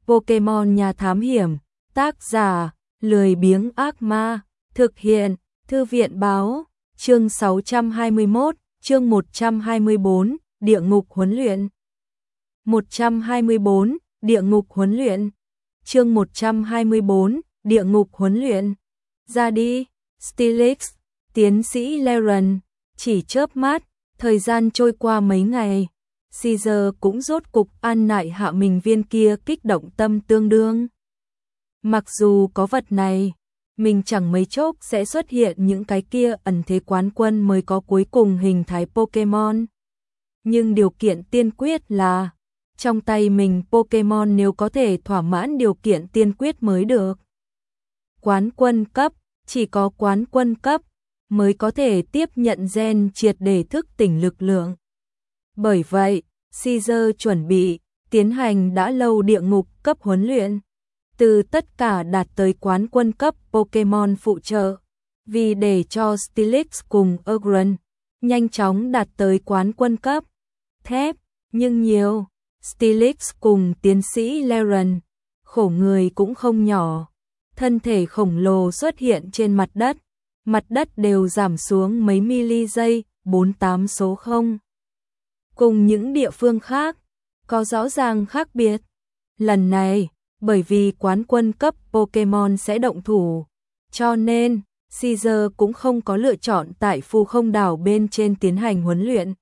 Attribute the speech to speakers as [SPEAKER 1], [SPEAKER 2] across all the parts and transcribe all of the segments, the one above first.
[SPEAKER 1] Pokemon Nhà Thám Hiểm, tác giả, lười biếng ác ma, thực hiện, Thư viện Báo, chương 621, chương 124, Địa ngục huấn luyện. 124, Địa ngục huấn luyện. Chương 124, Địa ngục huấn luyện. Ra đi, Steelix, tiến sĩ Laren, chỉ chớp mắt, thời gian trôi qua mấy ngày. Caesar cũng rốt cục an nại hạ mình viên kia kích động tâm tương đương. Mặc dù có vật này, mình chẳng mấy chốc sẽ xuất hiện những cái kia ẩn thế quán quân mới có cuối cùng hình thái Pokemon. Nhưng điều kiện tiên quyết là trong tay mình Pokemon nếu có thể thỏa mãn điều kiện tiên quyết mới được. Quán quân cấp, chỉ có quán quân cấp mới có thể tiếp nhận gen triệt để thức tỉnh lực lượng. Bởi vậy, Caesar chuẩn bị tiến hành đã lâu địa ngục cấp huấn luyện, từ tất cả đạt tới quán quân cấp Pokemon phụ trợ, vì để cho Steelix cùng Ugran nhanh chóng đạt tới quán quân cấp thép, nhưng nhiều, Steelix cùng tiến sĩ Laren, khổ người cũng không nhỏ, thân thể khổng lồ xuất hiện trên mặt đất đều giảm xuống mấy mili giây, 48 số 0. Cùng những địa phương khác, có rõ ràng khác biệt. Lần này, bởi vì quán quân cấp Pokemon sẽ động thủ, cho nên Caesar cũng không có lựa chọn tại phù không đảo bên trên tiến hành huấn luyện,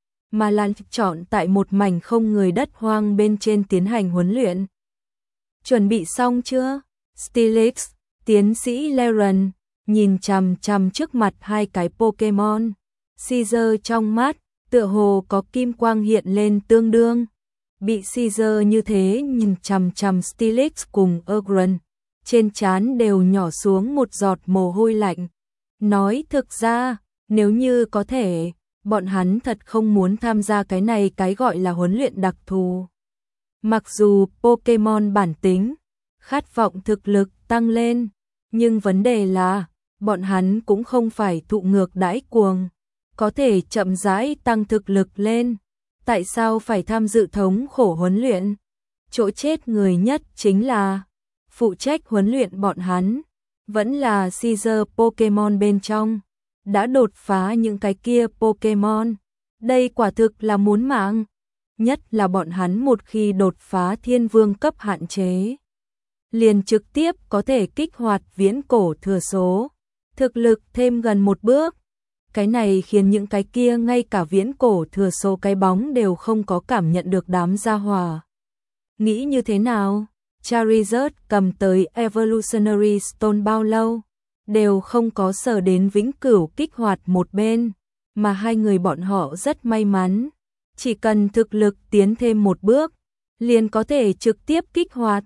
[SPEAKER 1] mà là chọn tại một mảnh không người đất hoang bên trên tiến hành huấn luyện. Chuẩn bị xong chưa? Steelix, tiến sĩ Laren, nhìn chằm chằm trước mặt hai cái Pokemon. Caesar trong mắt, tựa hồ có kim quang hiện lên tương đương. Bị Caesar như thế nhìn chằm chằm Steelix cùng Ugran, trên trán đều nhỏ xuống một giọt mồ hôi lạnh. Nói thực ra, nếu như có thể, bọn hắn thật không muốn tham gia cái này cái gọi là huấn luyện đặc thù. Mặc dù Pokemon bản tính, khát vọng thực lực tăng lên, nhưng vấn đề là, bọn hắn cũng không phải thụ ngược đãi cuồng, có thể chậm rãi tăng thực lực lên. Tại sao phải tham dự thống khổ huấn luyện? Chỗ chết người nhất chính là phụ trách huấn luyện bọn hắn, vẫn là Caesar Pokemon bên trong, đã đột phá những cái kia Pokemon. Đây quả thực là muốn mạng, nhất là bọn hắn một khi đột phá thiên vương cấp hạn chế, liền trực tiếp có thể kích hoạt viễn cổ thừa số, thực lực thêm gần một bước. Cái này khiến những cái kia ngay cả viễn cổ thừa số cái bóng đều không có cảm nhận được đám gia hỏa. Nghĩ như thế nào? Charizard cầm tới Evolutionary Stone bao lâu, đều không có sở đến vĩnh cửu kích hoạt một bên, mà hai người bọn họ rất may mắn. Chỉ cần thực lực tiến thêm một bước, liền có thể trực tiếp kích hoạt.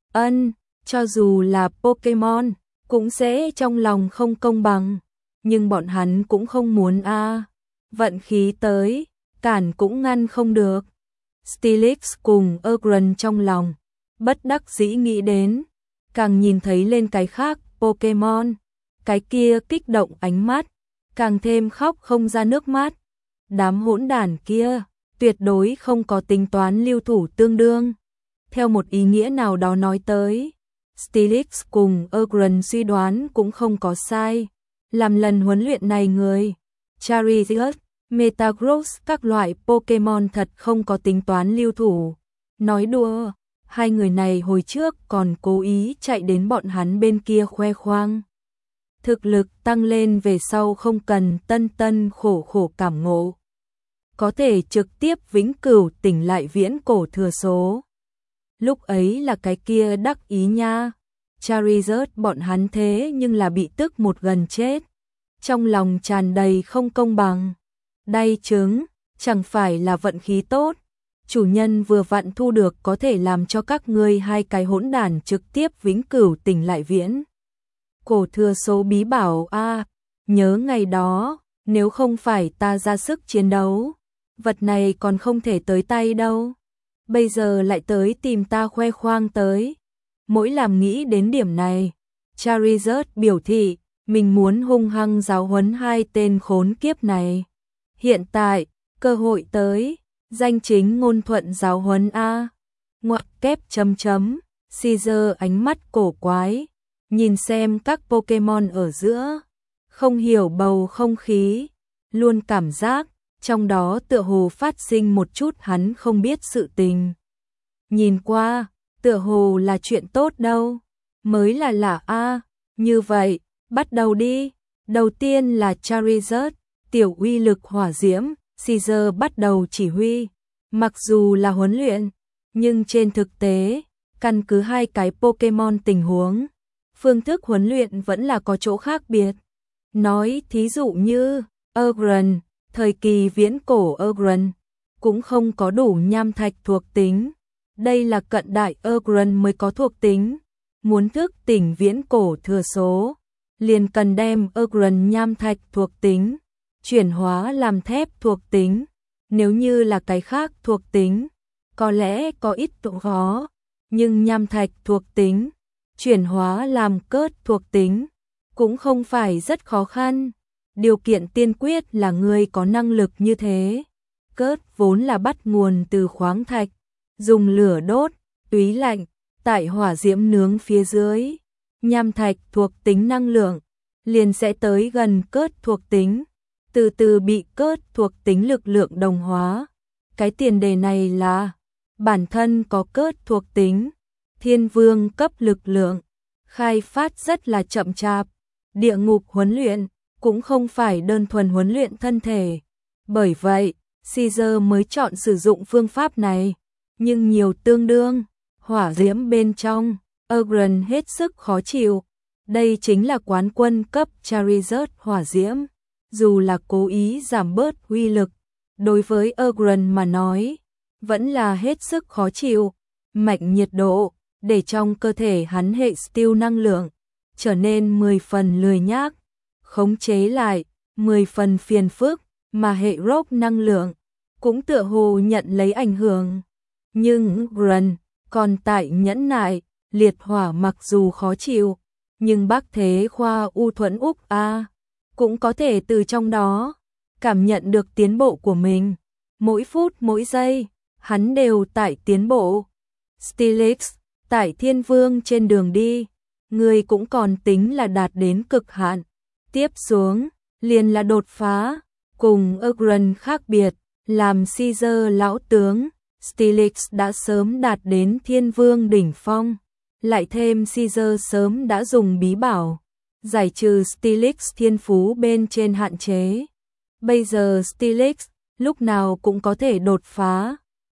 [SPEAKER 1] Cho dù là Pokemon, cũng sẽ trong lòng không công bằng. Nhưng bọn hắn cũng không muốn vận khí tới, cản cũng ngăn không được. Steelix cùng Ugran trong lòng, bất đắc dĩ nghĩ đến, càng nhìn thấy lên cái khác Pokemon, cái kia kích động ánh mắt, càng thêm khóc không ra nước mắt. Đám hỗn đản kia, tuyệt đối không có tính toán lưu thủ tương đương. Theo một ý nghĩa nào đó nói tới, Steelix cùng Ugran suy đoán cũng không có sai. Làm lần huấn luyện này người, Charizard, Metagross các loại Pokemon thật không có tính toán lưu thủ. Nói đùa, hai người này hồi trước còn cố ý chạy đến bọn hắn bên kia khoe khoang. Thực lực tăng lên về sau không cần tân khổ cảm ngộ, có thể trực tiếp vĩnh cửu tỉnh lại viễn cổ thừa số. Lúc ấy là cái kia đắc ý nha. Charizard bọn hắn thế nhưng là bị tức một gần chết, trong lòng tràn đầy không công bằng. Đay trứng, chẳng phải là vận khí tốt, chủ nhân vừa vặn thu được có thể làm cho các ngươi hai cái hỗn đản trực tiếp vĩnh cửu tỉnh lại viễn cổ thừa số bí bảo nhớ ngày đó, nếu không phải ta ra sức chiến đấu, vật này còn không thể tới tay đâu. Bây giờ lại tới tìm ta khoe khoang tới. Mỗi làm nghĩ đến điểm này, Charizard biểu thị mình muốn hung hăng giáo huấn hai tên khốn kiếp này. Hiện tại, cơ hội tới, danh chính ngôn thuận giáo huấn kép chấm chấm. Caesar ánh mắt cổ quái, nhìn xem các Pokemon ở giữa, không hiểu bầu không khí, luôn cảm giác trong đó tựa hồ phát sinh một chút hắn không biết sự tình. Nhìn qua, tựa hồ là chuyện tốt đâu, mới là lạ a. Như vậy, bắt đầu đi. Đầu tiên là Charizard, tiểu uy lực hỏa diễm, Caesar bắt đầu chỉ huy. Mặc dù là huấn luyện, nhưng trên thực tế, căn cứ hai cái Pokemon tình huống, phương thức huấn luyện vẫn là có chỗ khác biệt. Nói thí dụ như, Aggron, thời kỳ viễn cổ Aggron, cũng không có đủ nham thạch thuộc tính. Đây là cận đại Aggron mới có thuộc tính. Muốn thức tỉnh viễn cổ thừa số, liền cần đem Aggron nham thạch thuộc tính, chuyển hóa làm thép thuộc tính. Nếu như là cái khác thuộc tính, có lẽ có ít độ khó, nhưng nham thạch thuộc tính, chuyển hóa làm cớt thuộc tính, cũng không phải rất khó khăn. Điều kiện tiên quyết là người có năng lực như thế. Cớt vốn là bắt nguồn từ khoáng thạch, dùng lửa đốt, túy lạnh, tại hỏa diễm nướng phía dưới, nham thạch thuộc tính năng lượng, liền sẽ tới gần cớt thuộc tính, từ từ bị cớt thuộc tính lực lượng đồng hóa. Cái tiền đề này là bản thân có cớt thuộc tính, thiên vương cấp lực lượng, khai phát rất là chậm chạp. Địa ngục huấn luyện cũng không phải đơn thuần huấn luyện thân thể. Bởi vậy, Caesar mới chọn sử dụng phương pháp này, nhưng nhiều tương đương, hỏa diễm bên trong, Aggron hết sức khó chịu. Đây chính là quán quân cấp Charizard hỏa diễm. Dù là cố ý giảm bớt uy lực, đối với Aggron mà nói, vẫn là hết sức khó chịu. Mạnh nhiệt độ, để trong cơ thể hắn hệ steel năng lượng, trở nên 10 phần lười nhác, khống chế lại, 10 phần phiền phức, mà hệ rock năng lượng, cũng tựa hồ nhận lấy ảnh hưởng. Nhưng Aggron còn tại nhẫn nại, liệt hỏa mặc dù khó chịu, nhưng Bắc Thế Khoa U Thuẫn Úc A cũng có thể từ trong đó cảm nhận được tiến bộ của mình. Mỗi phút mỗi giây, hắn đều tại tiến bộ. Steelix, tại Thiên Vương trên đường đi, người cũng còn tính là đạt đến cực hạn. Tiếp xuống, liền là đột phá, cùng Aggron khác biệt, làm Caesar lão tướng, Steelix đã sớm đạt đến Thiên Vương đỉnh phong. Lại thêm Caesar sớm đã dùng bí bảo, giải trừ Steelix thiên phú bên trên hạn chế. Bây giờ Steelix lúc nào cũng có thể đột phá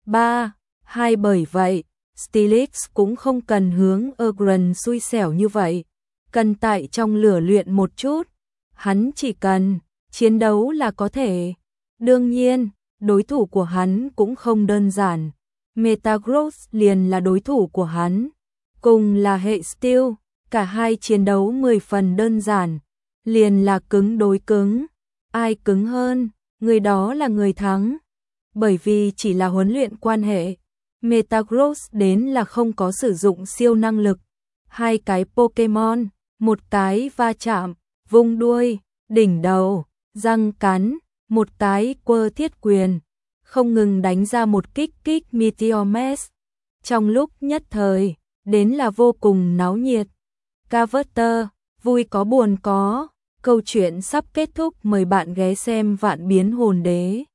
[SPEAKER 1] 3-2, bởi vậy Steelix cũng không cần hướng Aggron xui xẻo như vậy, cần tại trong lửa luyện một chút, hắn chỉ cần chiến đấu là có thể. Đương nhiên, đối thủ của hắn cũng không đơn giản. Metagross liền là đối thủ của hắn, cùng là hệ Steel, cả hai chiến đấu 10 phần đơn giản, liền là cứng đối cứng, ai cứng hơn, người đó là người thắng. Bởi vì chỉ là huấn luyện quan hệ, Metagross đến là không có sử dụng siêu năng lực. Hai cái Pokemon, một cái va chạm, vung đuôi, đỉnh đầu, răng cắn, một cái quơ thiết quyền, không ngừng đánh ra một kích Meteor Mash. Trong lúc nhất thời, đến là vô cùng náo nhiệt. Carver, vui có buồn có, câu chuyện sắp kết thúc, mời bạn ghé xem Vạn Biến Hồn Đế.